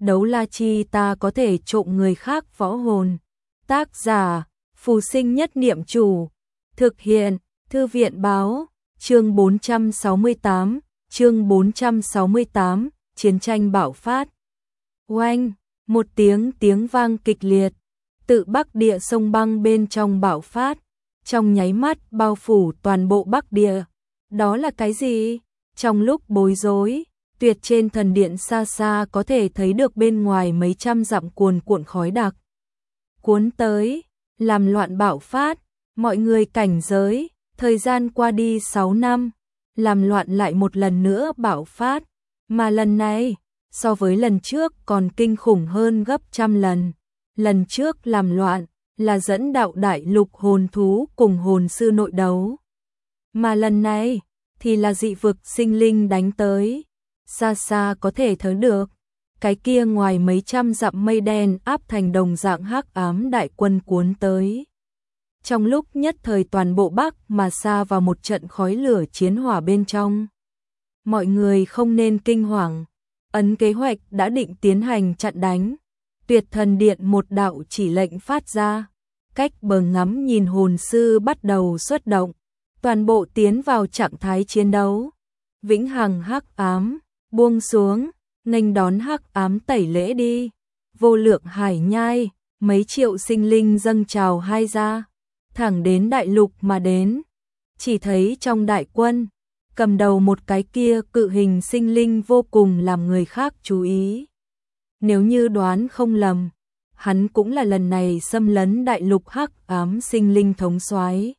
đấu la chi ta có thể trộm người khác võ hồn. Tác giả, Phù Sinh Nhất Niệm Chủ. Thực hiện, Thư viện báo, chương 468, chiến tranh bạo phát. Oanh, một tiếng vang kịch liệt, tự Bắc Địa sông băng bên trong bạo phát, trong nháy mắt bao phủ toàn bộ Bắc Địa. Đó là cái gì? Trong lúc bối rối, Tuyệt trên thần điện xa xa có thể thấy được bên ngoài mấy trăm dặm cuồn cuộn khói đặc cuốn tới, làm loạn bạo phát, mọi người cảnh giới. Thời gian qua đi 6 năm, làm loạn lại một lần nữa bạo phát, mà lần này, so với lần trước còn kinh khủng hơn gấp trăm lần. Lần trước làm loạn là dẫn đạo đại lục hồn thú cùng hồn sư nội đấu, mà lần này thì là dị vực sinh linh đánh tới. Xa xa có thể thấy được, cái kia ngoài mấy trăm dặm mây đen áp thành đồng dạng hắc ám đại quân cuốn tới. Trong lúc nhất thời toàn bộ Bắc mà xa vào một trận khói lửa chiến hỏa bên trong. Mọi người không nên kinh hoàng, ấn kế hoạch đã định tiến hành chặn đánh. Tuyệt thần điện một đạo chỉ lệnh phát ra, cách bờ ngắm nhìn hồn sư bắt đầu xuất động, toàn bộ tiến vào trạng thái chiến đấu. Vĩnh hằng hắc ám buông xuống, nghênh đón hắc ám tẩy lễ đi. Vô lượng hải nhai, mấy triệu sinh linh dâng trào hai ra, thẳng đến đại lục mà đến. Chỉ thấy trong đại quân, cầm đầu một cái kia cự hình sinh linh vô cùng làm người khác chú ý. Nếu như đoán không lầm, hắn cũng là lần này xâm lấn đại lục hắc ám sinh linh thống soái.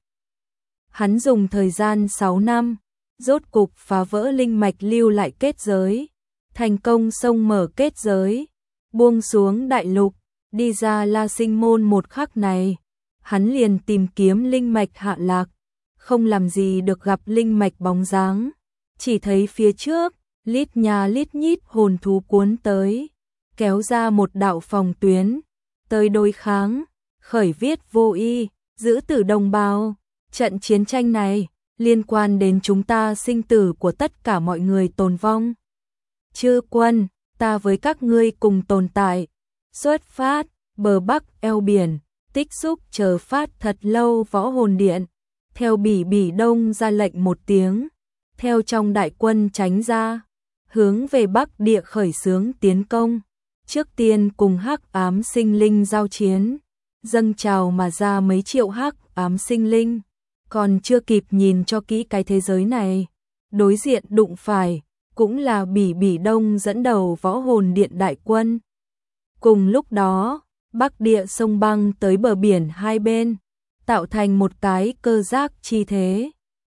Hắn dùng thời gian 6 năm, rốt cục phá vỡ linh mạch lưu lại kết giới, thành công xông mở kết giới, buông xuống đại lục, đi ra La Sinh môn một khắc này, hắn liền tìm kiếm linh mạch hạ lạc, không làm gì được gặp linh mạch bóng dáng, chỉ thấy phía trước, lít nhà lít nhít hồn thú cuốn tới, kéo ra một đạo phòng tuyến, tới đối kháng, khởi viết vô y, giữ tử đồng bào. Trận chiến tranh này liên quan đến chúng ta sinh tử của tất cả mọi người tồn vong. Chư quân, ta với các ngươi cùng tồn tại. Xuất phát, bờ Bắc eo biển, tích xúc chờ phát thật lâu võ hồn điện. Theo Bỉ Đông ra lệnh một tiếng, theo trong đại quân tránh ra, hướng về Bắc Địa khởi xướng tiến công. Trước tiên cùng hắc ám sinh linh giao chiến, dâng trào mà ra mấy triệu hắc ám sinh linh. Còn chưa kịp nhìn cho kỹ cái thế giới này, đối diện đụng phải, cũng là Bỉ Đông dẫn đầu võ hồn điện đại quân. Cùng lúc đó, Bắc Địa sông băng tới bờ biển hai bên, tạo thành một cái cơ giác chi thế,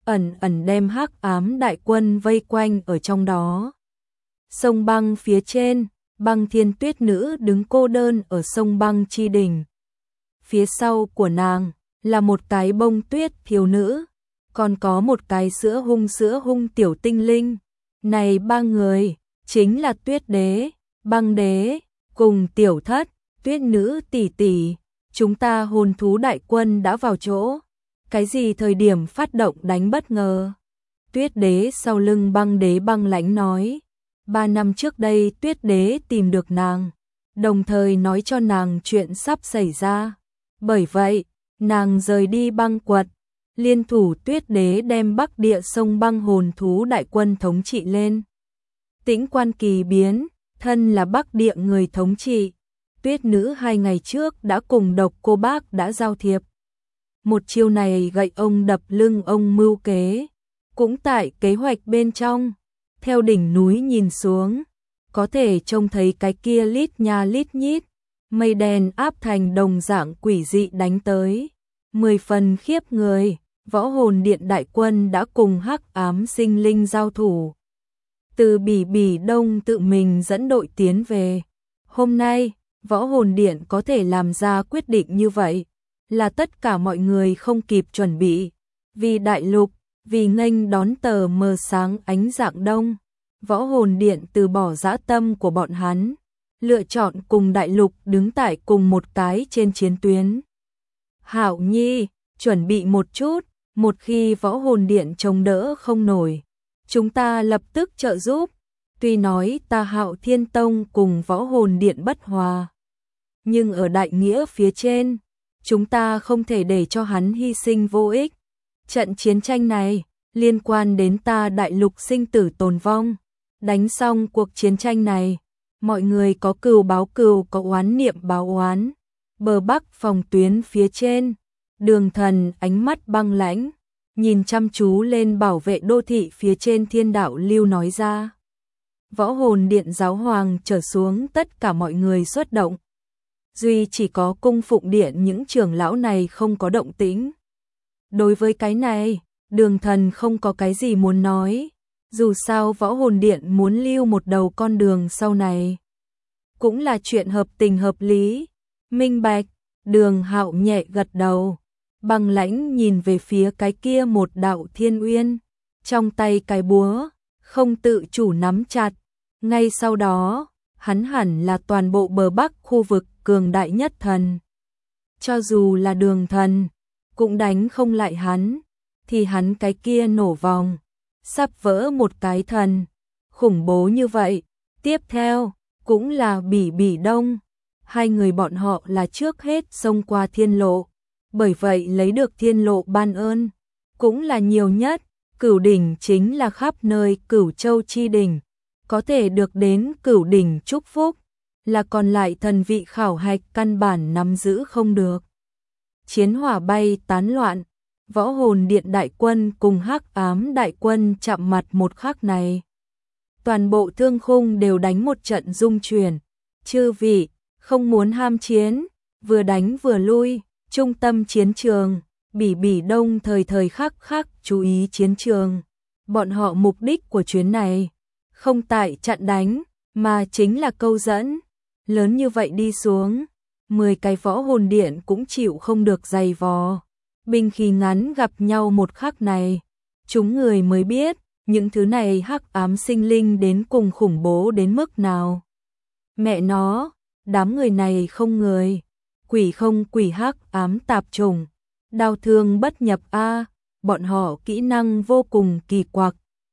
ẩn đem hắc ám đại quân vây quanh ở trong đó. Sông băng phía trên, Băng Thiên Tuyết Nữ đứng cô đơn ở sông băng chi đỉnh. Phía sau của nàng là một cái bông tuyết thiếu nữ, còn có một cái sữa hung tiểu tinh linh. Này ba người, chính là Tuyết Đế, Băng Đế, cùng Tiểu Thất, Tuyết Nữ tỷ tỷ. Chúng ta hồn thú đại quân đã vào chỗ. Cái gì thời điểm phát động đánh bất ngờ? Tuyết Đế sau lưng Băng Đế băng lãnh nói. 3 năm trước đây Tuyết Đế tìm được nàng, đồng thời nói cho nàng chuyện sắp xảy ra. Bởi vậy, nàng rời đi băng quật, liên thủ Tuyết Đế đem Bắc Địa sông băng hồn thú đại quân thống trị lên. Tĩnh Quan kỳ biến, thân là Bắc Địa người thống trị. Tuyết Nữ 2 ngày trước đã cùng Độc Cô Bác đã giao thiệp. Một chiêu này gậy ông đập lưng ông mưu kế, cũng tại kế hoạch bên trong. Theo đỉnh núi nhìn xuống, có thể trông thấy cái kia lít nha lít nhít, mây đen áp thành đồng dạng quỷ dị đánh tới. 10 phần khiếp người, võ hồn điện đại quân đã cùng hắc ám sinh linh giao thủ. Từ Bỉ Đông tự mình dẫn đội tiến về. Hôm nay, võ hồn điện có thể làm ra quyết định như vậy, là tất cả mọi người không kịp chuẩn bị. Vì đại lục, vì nghênh đón tờ mờ sáng ánh rạng đông, võ hồn điện từ bỏ dã tâm của bọn hắn, lựa chọn cùng đại lục đứng tại cùng một cái trên chiến tuyến. Hạo Nhi, chuẩn bị một chút, một khi võ hồn điện chống đỡ không nổi, chúng ta lập tức trợ giúp. Tuy nói ta Hạo Thiên Tông cùng Võ Hồn Điện bất hòa, nhưng ở đại nghĩa phía trên, chúng ta không thể để cho hắn hy sinh vô ích. Trận chiến tranh này liên quan đến ta đại lục sinh tử tồn vong. Đánh xong cuộc chiến tranh này, mọi người có cừu báo cừu, có oán niệm báo oán. Bờ Bắc phòng tuyến phía trên, Đường Thần ánh mắt băng lãnh, nhìn chăm chú lên bảo vệ đô thị phía trên Thiên Đạo Lưu nói ra. Võ Hồn Điện giáo hoàng trở xuống, tất cả mọi người xuất động. Duy chỉ có Cung Phụng Điện những trưởng lão này không có động tĩnh. Đối với cái này, Đường Thần không có cái gì muốn nói. Dù sao Võ Hồn Điện muốn lưu một đầu con đường sau này, cũng là chuyện hợp tình hợp lý. Minh bạch. Đường Hạo nhẹ gật đầu, băng lãnh nhìn về phía cái kia một đạo thiên uyên, trong tay cái búa không tự chủ nắm chặt. Ngay sau đó, hắn hẳn là toàn bộ bờ Bắc khu vực cường đại nhất thần. Cho dù là Đường Thần, cũng đánh không lại hắn, thì hắn cái kia nổ vòng, sắp vỡ một cái thần. Khủng bố như vậy. Tiếp theo, cũng là Bỉ Bỉ Đông. Hai người bọn họ là trước hết xông qua thiên lộ, bởi vậy lấy được thiên lộ ban ơn, cũng là nhiều nhất. Cửu đỉnh chính là khắp nơi Cửu Châu chi đỉnh, có thể được đến Cửu đỉnh chúc phúc, là còn lại thần vị khảo hạch căn bản nắm giữ không được. Chiến hỏa bay tán loạn, Võ Hồn Điện đại quân cùng Hắc Ám đại quân chạm mặt một khắc này. Toàn bộ thương khung đều đánh một trận rung chuyển. Chư vị, không muốn ham chiến, vừa đánh vừa lui, trung tâm chiến trường, Bỉ Bỉ Đông thời thời khắc khắc chú ý chiến trường. Bọn họ mục đích của chuyến này, không tại chặn đánh, mà chính là câu dẫn. Lớn như vậy đi xuống, 10 cái Võ Hồn Điện cũng chịu không được dày vò. Binh khí ngắn gặp nhau một khắc này, chúng người mới biết, những thứ này hắc ám sinh linh đến cùng khủng bố đến mức nào. Mẹ nó, đám người này không người, quỷ không quỷ, hắc ám tạp chủng, đau thương bất nhập a, bọn họ kỹ năng vô cùng kỳ quặc.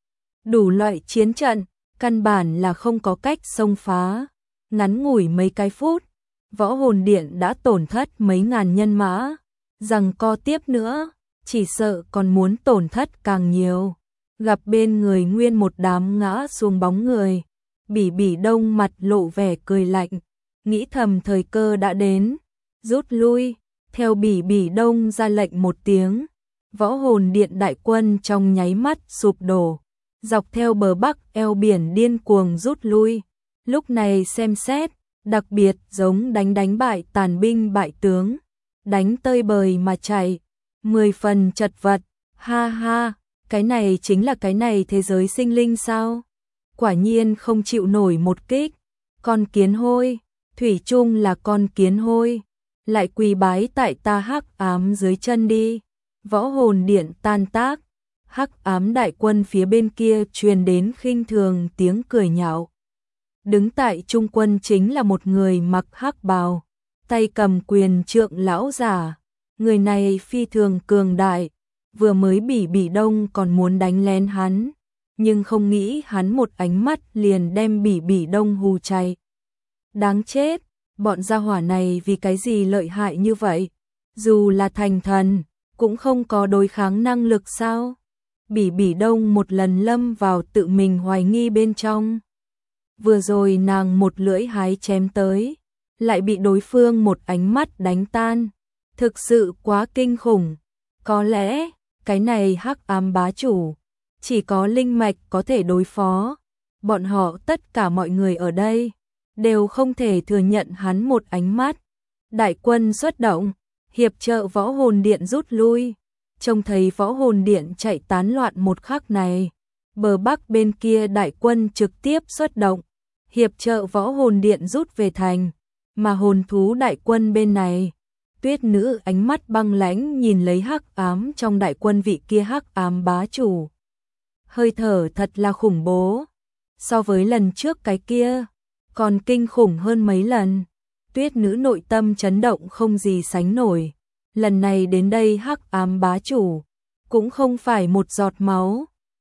Đủ loại chiến trận, căn bản là không có cách xông phá. Ngắn ngủi mấy cái phút, Võ Hồn Điện đã tổn thất mấy ngàn nhân mã, rằng co tiếp nữa, chỉ sợ còn muốn tổn thất càng nhiều. Gặp bên người nguyên một đám ngã xuống bóng người, Bỉ Bỉ Đông mặt lộ vẻ cười lạnh, nghĩ thầm thời cơ đã đến, rút lui. Theo Bỉ Bỉ Đông ra lệnh một tiếng, Võ Hồn Điện đại quân trong nháy mắt sụp đổ, dọc theo bờ Bắc eo biển điên cuồng rút lui. Lúc này xem xét, đặc biệt giống đánh bại tàn binh bại tướng, đánh tơi bời mà chạy, 10 phần chật vật. Ha ha, cái này chính là cái này thế giới sinh linh sao? Quả nhiên không chịu nổi một kích. Con kiến hôi, thủy chung là con kiến hôi, lại quỳ bái tại ta hắc ám dưới chân đi. Võ Hồn Điện tan tác, hắc ám đại quân phía bên kia truyền đến khinh thường tiếng cười nhạo. Đứng tại trung quân chính là một người mặc hắc bào, tay cầm quyền trượng lão giả. Người này phi thường cường đại, vừa mới Bỉ Bỉ Đông còn muốn đánh lén hắn, nhưng không nghĩ hắn một ánh mắt liền đem Bỉ Bỉ Đông hù chạy. Đáng chết, bọn gia hỏa này vì cái gì lợi hại như vậy? Dù là thành thần, cũng không có đối kháng năng lực sao? Bỉ Bỉ Đông một lần lâm vào tự mình hoài nghi bên trong. Vừa rồi nàng một lưỡi hái chém tới, lại bị đối phương một ánh mắt đánh tan. Thực sự quá kinh khủng. Có lẽ, cái này hắc ám bá chủ, chỉ có linh mạch có thể đối phó. Bọn họ tất cả mọi người ở đây, đều không thể thừa nhận hắn một ánh mắt. Đại quân xuất động, hiệp trợ Võ Hồn Điện rút lui. Trông thấy Võ Hồn Điện chạy tán loạn một khắc này, bờ Bắc bên kia đại quân trực tiếp xuất động, hiệp trợ Võ Hồn Điện rút về thành. Mà hồn thú đại quân bên này, Tuyết Nữ ánh mắt băng lãnh nhìn lấy hắc ám trong đại quân vị kia hắc ám bá chủ. Hơi thở thật là khủng bố, so với lần trước cái kia, còn kinh khủng hơn mấy lần. Tuyết Nữ nội tâm chấn động không gì sánh nổi. Lần này đến đây hắc ám bá chủ, cũng không phải một giọt máu,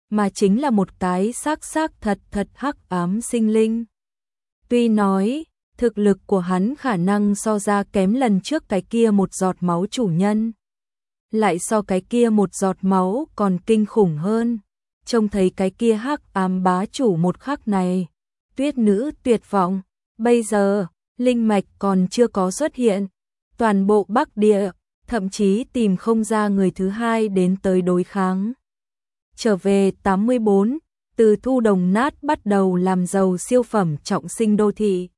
mà chính là một cái xác thật hắc ám sinh linh. Tuy nói, thực lực của hắn khả năng so ra kém lần trước cái kia một giọt máu chủ nhân. Lại so cái kia một giọt máu còn kinh khủng hơn. Trông thấy cái kia hắc ám bá chủ một khắc này. Tuyết nữ tuyệt vọng. Bây giờ, linh mạch còn chưa có xuất hiện. Toàn bộ Bắc Địa, thậm chí tìm không ra người thứ hai đến tới đối kháng. Trở về 84, từ thu đồng nát bắt đầu làm giàu siêu phẩm trọng sinh đô thị.